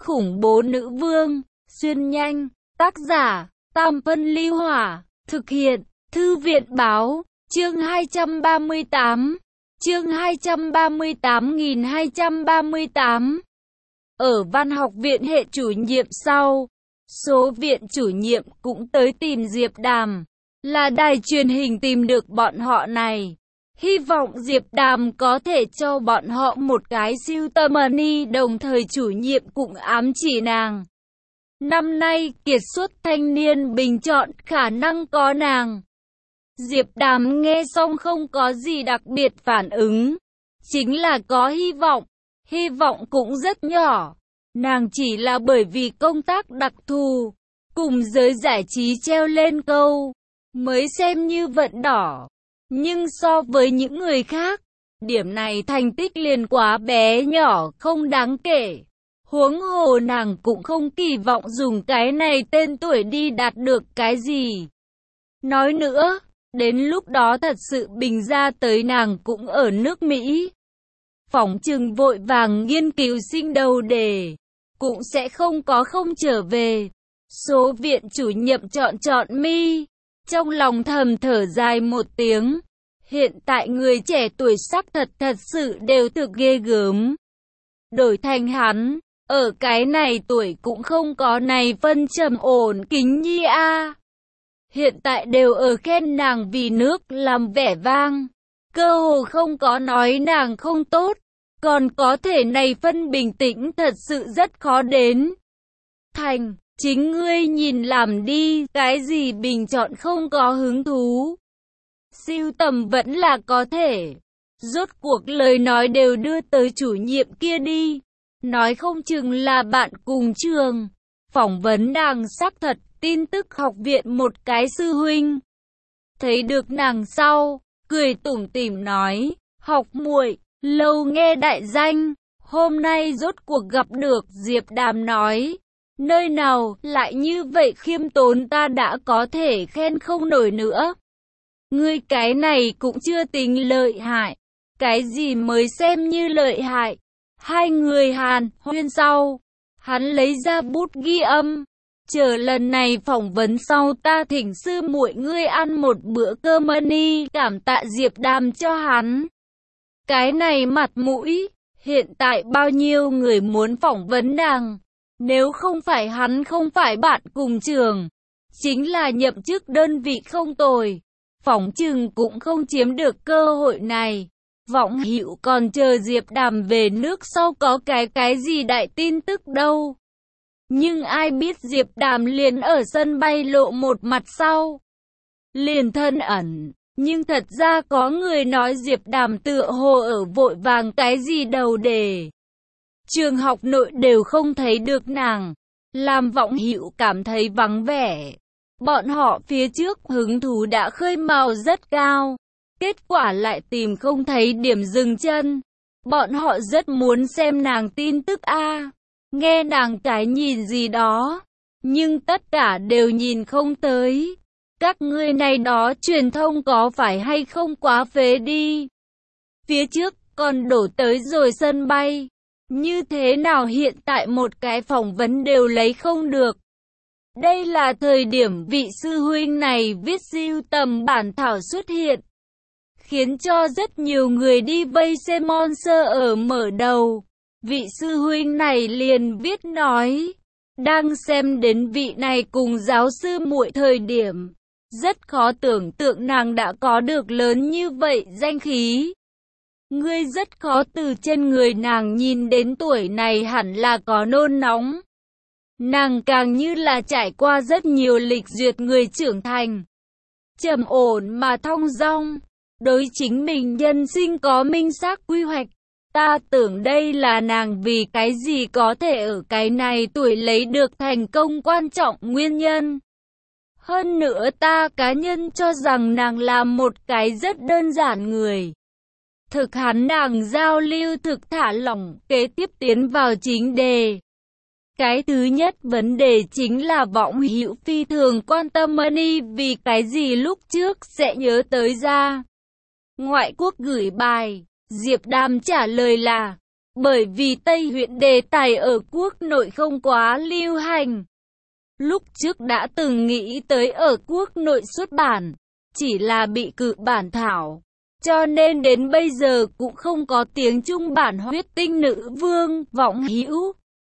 khủng bố nữ vương, xuyên nhanh, tác giả, Tam Phân Ly Hỏa, thực hiện, Thư viện Báo, chương 238, chương 238.238. Ở văn học viện hệ chủ nhiệm sau, số viện chủ nhiệm cũng tới tìm Diệp Đàm, là đài truyền hình tìm được bọn họ này. Hy vọng Diệp Đàm có thể cho bọn họ một cái siêu tầm money, đồng thời chủ nhiệm cũng ám chỉ nàng. Năm nay kiệt xuất thanh niên bình chọn khả năng có nàng. Diệp Đàm nghe xong không có gì đặc biệt phản ứng, chính là có hy vọng cũng rất nhỏ. Nàng chỉ là bởi vì công tác đặc thù, cùng giới giải trí treo lên câu, mới xem như vận đỏ. Nhưng so với những người khác, điểm này thành tích liền quá bé nhỏ, không đáng kể. Huống hồ nàng cũng không kỳ vọng dùng cái này tên tuổi đi đạt được cái gì. Nói nữa, đến lúc đó thật sự bình ra tới nàng cũng ở nước Mỹ. Phỏng chừng vội vàng nghiên cứu sinh đầu đề, cũng sẽ không trở về. Số viện chủ nhiệm chọn mi, trong lòng thầm thở dài một tiếng. Hiện tại người trẻ tuổi sắc thật sự đều thực ghê gớm. Đổi thành hắn, ở cái này tuổi cũng không có này phân trầm ổn kính nhi a. Hiện tại đều ở khen nàng vì nước làm vẻ vang, cơ hồ không có nói nàng không tốt, còn có thể này phân bình tĩnh thật sự rất khó đến. Thành, chính ngươi nhìn làm đi, cái gì bình chọn không có hứng thú. Siêu tầm vẫn là có thể. Rốt cuộc lời nói đều đưa tới chủ nhiệm kia đi. Nói không chừng là bạn cùng trường. Phỏng vấn nàng xác thật, tin tức học viện một cái sư huynh. Thấy được nàng sau, cười tủm tỉm nói, học muội, lâu nghe đại danh, hôm nay rốt cuộc gặp được. Diệp Đàm nói, nơi nào lại như vậy khiêm tốn, ta đã có thể khen không nổi nữa. Ngươi cái này cũng chưa tính lợi hại, cái gì mới xem như lợi hại. Hai người hàn huyên sau, hắn lấy ra bút ghi âm, chờ lần này phỏng vấn sau ta thỉnh sư muội ngươi ăn một bữa cơm money, cảm tạ Diệp Đàm cho hắn. Cái này mặt mũi, hiện tại bao nhiêu người muốn phỏng vấn nàng, nếu không phải hắn không phải bạn cùng trường, chính là nhậm chức đơn vị không tồi, phỏng chừng cũng không chiếm được cơ hội này. Vọng Hữu còn chờ Diệp Đàm về nước sau có cái gì đại tin tức đâu. Nhưng ai biết Diệp Đàm liền ở sân bay lộ một mặt sau, liền thân ẩn. Nhưng thật ra có người nói Diệp Đàm tựa hồ ở vội vàng cái gì đầu đề. Trường học nội đều không thấy được nàng, làm Vọng Hữu cảm thấy vắng vẻ. Bọn họ phía trước hứng thú đã khơi mào rất cao, kết quả lại tìm không thấy điểm dừng chân. Bọn họ rất muốn xem nàng tin tức a, nghe nàng cái nhìn gì đó, nhưng tất cả đều nhìn không tới. Các ngươi này đó truyền thông có phải hay không quá phế đi. Phía trước còn đổ tới rồi sân bay, như thế nào hiện tại một cái phỏng vấn đều lấy không được. Đây là thời điểm vị sư huynh này viết sưu tầm bản thảo xuất hiện, khiến cho rất nhiều người đi vây xem Monster ở mở đầu. Vị sư huynh này liền viết nói, đang xem đến vị này cùng giáo sư muội thời điểm, rất khó tưởng tượng nàng đã có được lớn như vậy danh khí. Ngươi rất khó từ trên người nàng nhìn đến tuổi này hẳn là có nôn nóng. Nàng càng như là trải qua rất nhiều lịch duyệt người trưởng thành, trầm ổn mà thong dong, đối chính mình nhân sinh có minh xác quy hoạch. Ta tưởng đây là nàng vì cái gì có thể ở cái này tuổi lấy được thành công quan trọng nguyên nhân. Hơn nữa ta cá nhân cho rằng nàng là một cái rất đơn giản người. Thực hắn nàng giao lưu thực thả lỏng, kế tiếp tiến vào chính đề. Cái thứ nhất vấn đề chính là Vọng Hữu phi thường quan tâm money, vì cái gì lúc trước sẽ nhớ tới ra ngoại quốc gửi bài. Diệp Đàm trả lời là, bởi vì Tây huyện đề tài ở quốc nội không quá lưu hành. Lúc trước đã từng nghĩ tới ở quốc nội xuất bản, chỉ là bị cự bản thảo, cho nên đến bây giờ cũng không có tiếng Trung bản Huyết Tinh Nữ Vương Võng Hữu.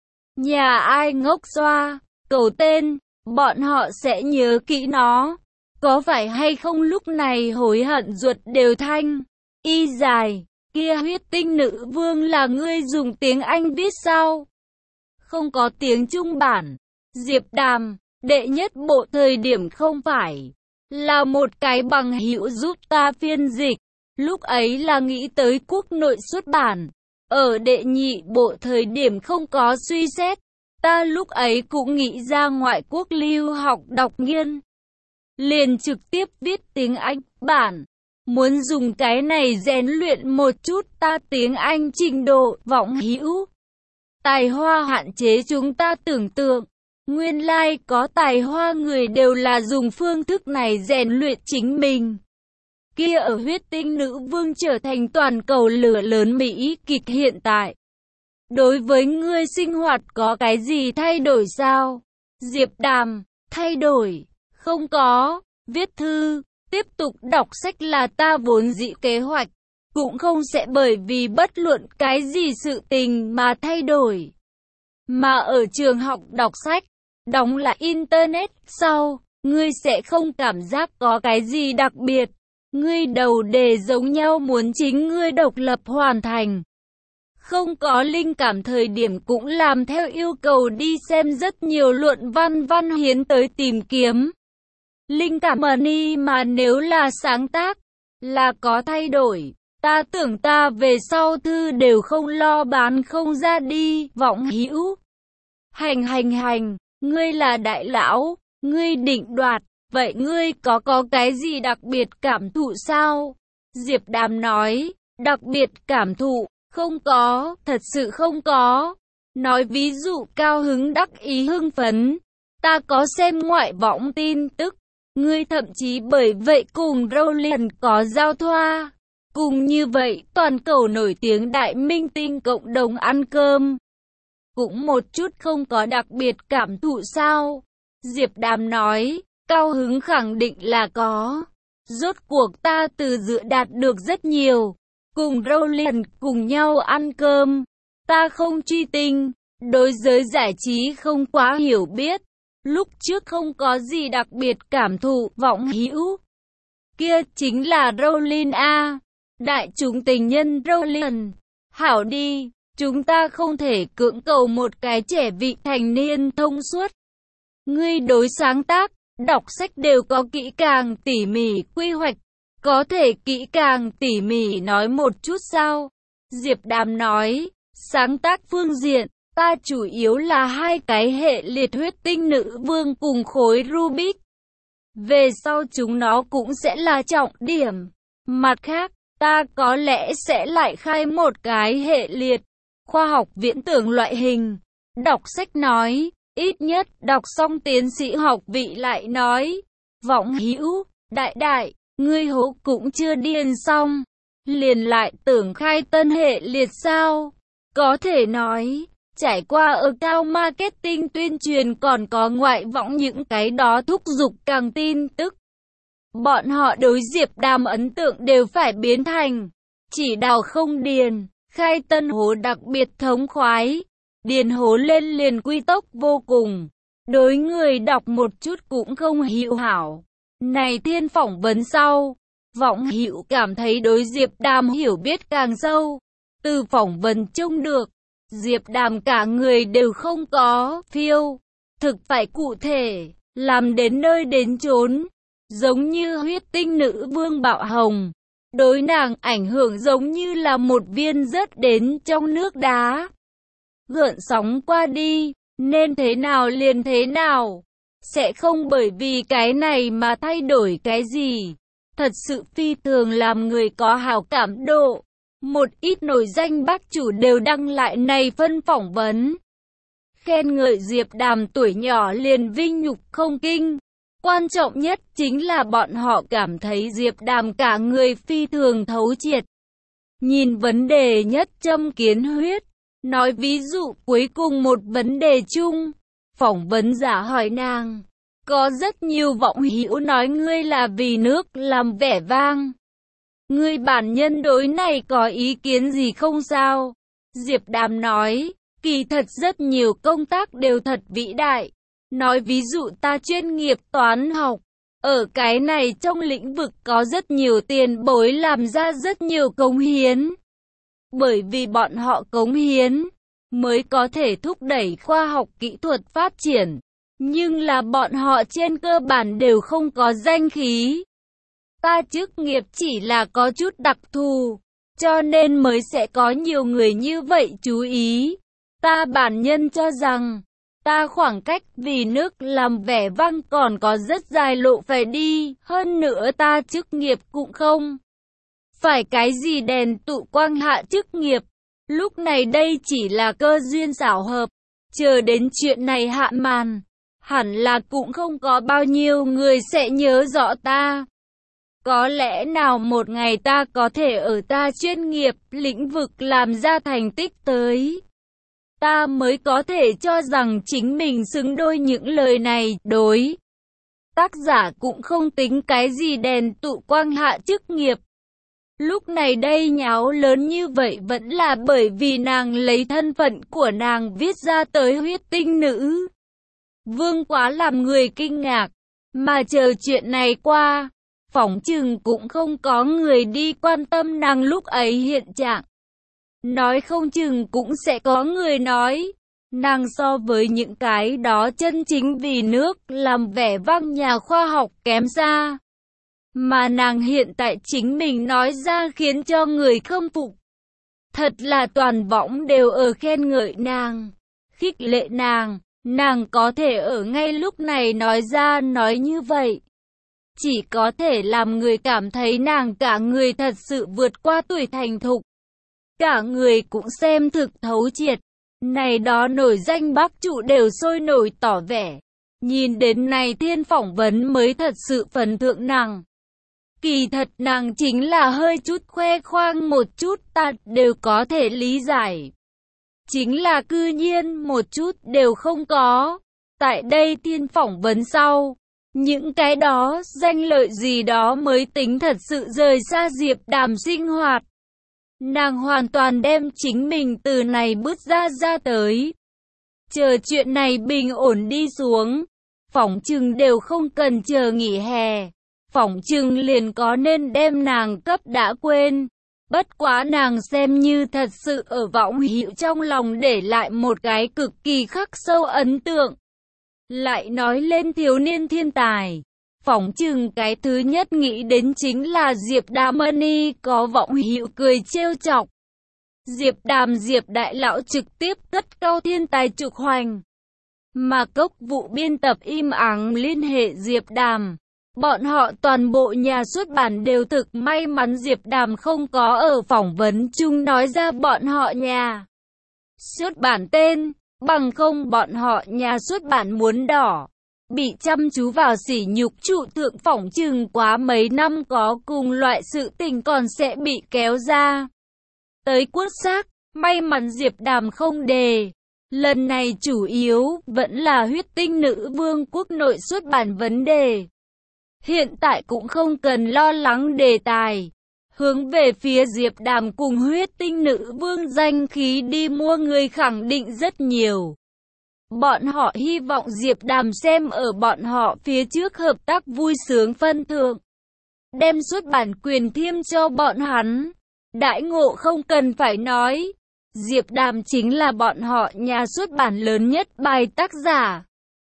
Nhà ai ngốc xoa, cầu tên, bọn họ sẽ nhớ kỹ nó. Có phải hay không lúc này hối hận ruột đều thanh. Y dài, kia Huyết Tinh Nữ Vương là ngươi dùng tiếng Anh viết sao? Không có tiếng Trung bản. Diệp Đàm, đệ nhất bộ thời điểm không phải là một cái bằng hữu giúp ta phiên dịch. Lúc ấy là nghĩ tới quốc nội xuất bản. Ở đệ nhị bộ thời điểm không có suy xét. Ta lúc ấy cũng nghĩ ra ngoại quốc lưu học đọc nghiên. Liền trực tiếp viết tiếng Anh bản. Muốn dùng cái này rèn luyện một chút ta tiếng Anh trình độ Võng Hữu. Tài hoa hạn chế chúng ta tưởng tượng. Nguyên lai có tài hoa người đều là dùng phương thức này rèn luyện chính mình. Kia ở Huyết Tinh Nữ Vương trở thành toàn cầu lửa lớn Mỹ kịch hiện tại. Đối với ngươi sinh hoạt có cái gì thay đổi sao? Diệp Đàm, thay đổi, không có, viết thư, tiếp tục đọc sách là ta vốn dĩ kế hoạch, cũng không sẽ bởi vì bất luận cái gì sự tình mà thay đổi. Mà ở trường học đọc sách, đóng lại Internet sau, ngươi sẽ không cảm giác có cái gì đặc biệt. Ngươi đầu đề giống nhau muốn chính ngươi độc lập hoàn thành. Không có linh cảm thời điểm cũng làm theo yêu cầu đi xem rất nhiều luận văn hiến tới tìm kiếm. Linh cảm money mà nếu là sáng tác, là có thay đổi. Ta tưởng ta về sau thư đều không lo bán không ra đi, Võng Hữu. Hành, ngươi là đại lão, ngươi định đoạt. Vậy ngươi có cái gì đặc biệt cảm thụ sao? Diệp Đàm nói, đặc biệt cảm thụ, không có, thật sự không có. Nói ví dụ cao hứng đắc ý hưng phấn, ta có xem ngoại võng tin tức, ngươi thậm chí bởi vậy cùng Rowling có giao thoa. Cùng như vậy, toàn cầu nổi tiếng đại minh tinh cộng đồng ăn cơm. Cũng một chút không có đặc biệt cảm thụ sao? Diệp Đàm nói, cao hứng khẳng định là có. Rốt cuộc ta từ dự đạt được rất nhiều. Cùng Rowling cùng nhau ăn cơm. Ta không truy tinh. Đối giới giải trí không quá hiểu biết. Lúc trước không có gì đặc biệt cảm thụ Võng Hữu. Kia chính là Rowling a. Đại chúng tình nhân Rowling. Hảo đi, chúng ta không thể cưỡng cầu một cái trẻ vị thành niên thông suốt. Ngươi đối sáng tác, đọc sách đều có kỹ càng tỉ mỉ quy hoạch, có thể kỹ càng tỉ mỉ nói một chút sao? Diệp Đàm nói, sáng tác phương diện, ta chủ yếu là hai cái hệ liệt Huyết Tinh Nữ Vương cùng khối Rubik. Về sau chúng nó cũng sẽ là trọng điểm. Mặt khác, ta có lẽ sẽ lại khai một cái hệ liệt, khoa học viễn tưởng loại hình. Đọc sách nói, ít nhất đọc xong tiến sĩ học vị lại nói. Võng Hữu, đại, ngươi hố cũng chưa điền xong, liền lại tưởng khai tân hệ liệt sao? Có thể nói, trải qua ở cao marketing tuyên truyền còn có ngoại võng những cái đó thúc giục càng tin tức. Bọn họ đối Diệp Đàm ấn tượng đều phải biến thành, chỉ đào không điền, khai tân hố đặc biệt thống khoái. Điền hố lên liền quy tốc vô cùng. Đối người đọc một chút cũng không hữu hảo. Này thiên phỏng vấn sau, Võng Hữu cảm thấy đối Diệp Đàm hiểu biết càng sâu. Từ phỏng vấn trông được, Diệp Đàm cả người đều không có phiêu. Thực phải cụ thể, làm đến nơi đến chốn. Giống như Huyết Tinh Nữ Vương Bạo Hồng. Đối nàng ảnh hưởng giống như là một viên rớt đến trong nước đá. Gợn sóng qua đi, nên thế nào liền thế nào. Sẽ không bởi vì cái này mà thay đổi cái gì. Thật sự phi thường làm người có hảo cảm độ. Một ít nổi danh bác chủ đều đăng lại này phân phỏng vấn. Khen ngợi Diệp Đàm tuổi nhỏ liền vinh nhục không kinh. Quan trọng nhất chính là bọn họ cảm thấy Diệp Đàm cả người phi thường thấu triệt. Nhìn vấn đề nhất châm kiến huyết. Nói ví dụ cuối cùng một vấn đề chung, phỏng vấn giả hỏi nàng, có rất nhiều vọng hữu nói ngươi là vì nước làm vẻ vang. Ngươi bản nhân đối này có ý kiến gì không sao? Diệp Đàm nói, kỳ thật rất nhiều công tác đều thật vĩ đại. Nói ví dụ ta chuyên nghiệp toán học, ở cái này trong lĩnh vực có rất nhiều tiền bối làm ra rất nhiều cống hiến. Bởi vì bọn họ cống hiến, mới có thể thúc đẩy khoa học kỹ thuật phát triển. Nhưng là bọn họ trên cơ bản đều không có danh khí. Ta chức nghiệp chỉ là có chút đặc thù, cho nên mới sẽ có nhiều người như vậy chú ý. Ta bản nhân cho rằng, ta khoảng cách vì nước làm vẻ vang còn có rất dài lộ phải đi, hơn nữa ta chức nghiệp cũng không phải cái gì đèn tụ quang hạ chức nghiệp. Lúc này đây chỉ là cơ duyên xảo hợp, chờ đến chuyện này hạ màn, hẳn là cũng không có bao nhiêu người sẽ nhớ rõ ta. Có lẽ nào một ngày ta có thể ở ta chuyên nghiệp, lĩnh vực làm ra thành tích tới. Ta mới có thể cho rằng chính mình xứng đôi những lời này. Đối tác giả cũng không tính cái gì đèn tụ quang hạ chức nghiệp. Lúc này đây nháo lớn như vậy vẫn là bởi vì nàng lấy thân phận của nàng viết ra tới huyết tinh nữ vương quá làm người kinh ngạc. Mà chờ chuyện này qua, phỏng chừng cũng không có người đi quan tâm nàng lúc ấy hiện trạng. Nói không chừng cũng sẽ có người nói, nàng so với những cái đó chân chính vì nước làm vẻ vang nhà khoa học kém xa. Mà nàng hiện tại chính mình nói ra khiến cho người khâm phục. Thật là toàn võng đều ở khen ngợi nàng, khích lệ nàng có thể ở ngay lúc này nói ra nói như vậy. Chỉ có thể làm người cảm thấy nàng cả người thật sự vượt qua tuổi thành thục. Cả người cũng xem thực thấu triệt. Này đó nổi danh bác trụ đều sôi nổi tỏ vẻ. Nhìn đến này thiên phỏng vấn mới thật sự phần thượng nàng. Kỳ thật nàng chính là hơi chút khoe khoang một chút ta đều có thể lý giải. Chính là cư nhiên một chút đều không có. Tại đây thiên phỏng vấn sau, những cái đó danh lợi gì đó mới tính thật sự rời xa Diệp Đàm sinh hoạt. Nàng hoàn toàn đem chính mình từ này bước ra tới. Chờ chuyện này bình ổn đi xuống, phỏng chừng đều không cần chờ nghỉ hè. Phỏng chừng liền có nên đem nàng cấp đã quên. Bất quá nàng xem như thật sự ở võng hữu trong lòng để lại một cái cực kỳ khắc sâu ấn tượng. Lại nói lên thiếu niên thiên tài, phỏng chừng cái thứ nhất nghĩ đến chính là Diệp Đàm Mani có vọng hữu cười trêu chọc. Diệp đại lão trực tiếp cất cao thiên tài trục hoành. Mà Cốc Vụ biên tập im ắng liên hệ Diệp Đàm. Bọn họ toàn bộ nhà xuất bản đều thực may mắn Diệp Đàm không có ở phỏng vấn chung nói ra bọn họ nhà xuất bản tên, bằng không bọn họ nhà xuất bản muốn đỏ. Bị chăm chú vào sỉ nhục trụ thượng phỏng chừng quá mấy năm có cùng loại sự tình còn sẽ bị kéo ra. Tới quốc xác, may mắn Diệp Đàm không đề. Lần này chủ yếu vẫn là huyết tinh nữ vương quốc nội xuất bản vấn đề. Hiện tại cũng không cần lo lắng đề tài. Hướng về phía Diệp Đàm cùng huyết tinh nữ vương danh khí đi mua người khẳng định rất nhiều. Bọn họ hy vọng Diệp Đàm xem ở bọn họ phía trước hợp tác vui sướng phân thượng. Đem xuất bản quyền thiêm cho bọn hắn. Đãi ngộ không cần phải nói. Diệp Đàm chính là bọn họ nhà xuất bản lớn nhất bài tác giả.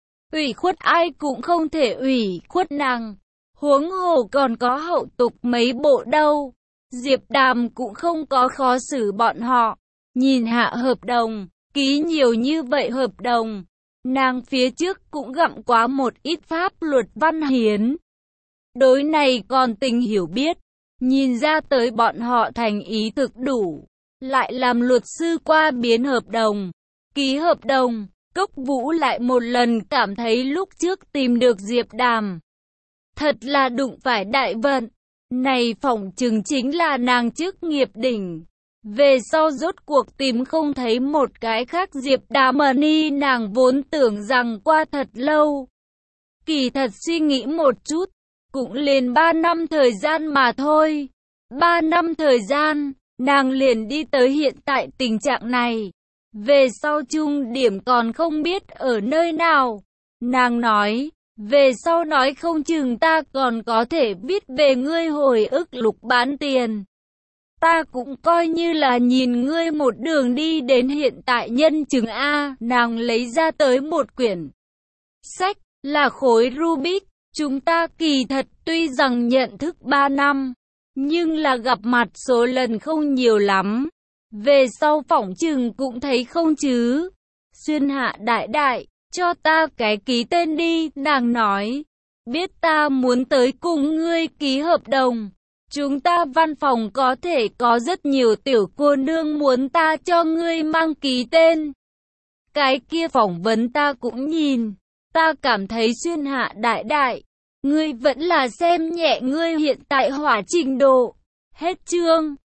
Ủy khuất ai cũng không thể ủy khuất nàng. Huống hồ còn có hậu tục mấy bộ đâu. Diệp Đàm cũng không có khó xử bọn họ. Nhìn hạ hợp đồng, ký nhiều như vậy hợp đồng. Nàng phía trước cũng gặm quá một ít pháp luật văn hiến. Đối này còn tình hiểu biết. Nhìn ra tới bọn họ thành ý thực đủ. Lại làm luật sư qua biến hợp đồng. Ký hợp đồng, Cốc Vũ lại một lần cảm thấy lúc trước tìm được Diệp Đàm. Thật là đụng phải đại vận. Này phỏng chừng chính là nàng chức nghiệp đỉnh. Về sau rốt cuộc tìm không thấy một cái khác Diệp Đà Mani, nàng vốn tưởng rằng qua thật lâu. Kỳ thật suy nghĩ một chút, cũng liền 3 năm thời gian mà thôi. 3 năm thời gian, nàng liền đi tới hiện tại tình trạng này. Về sau trung điểm còn không biết ở nơi nào. Nàng nói, về sau nói không chừng ta còn có thể viết về ngươi hồi ức Lục Bán Tiền. Ta cũng coi như là nhìn ngươi một đường đi đến hiện tại nhân chứng A. Nàng lấy ra tới một quyển sách, là khối Rubik. Chúng ta kỳ thật tuy rằng nhận thức 3 năm, nhưng là gặp mặt số lần không nhiều lắm. Về sau phỏng chừng cũng thấy không chứ. Xuyên Hạ đại đại, cho ta cái ký tên đi, nàng nói. Biết ta muốn tới cùng ngươi ký hợp đồng. Chúng ta văn phòng có thể có rất nhiều tiểu cô nương muốn ta cho ngươi mang ký tên. Cái kia phỏng vấn ta cũng nhìn. Ta cảm thấy Xuyên Hạ đại đại, ngươi vẫn là xem nhẹ ngươi hiện tại hỏa trình độ. Hết chương.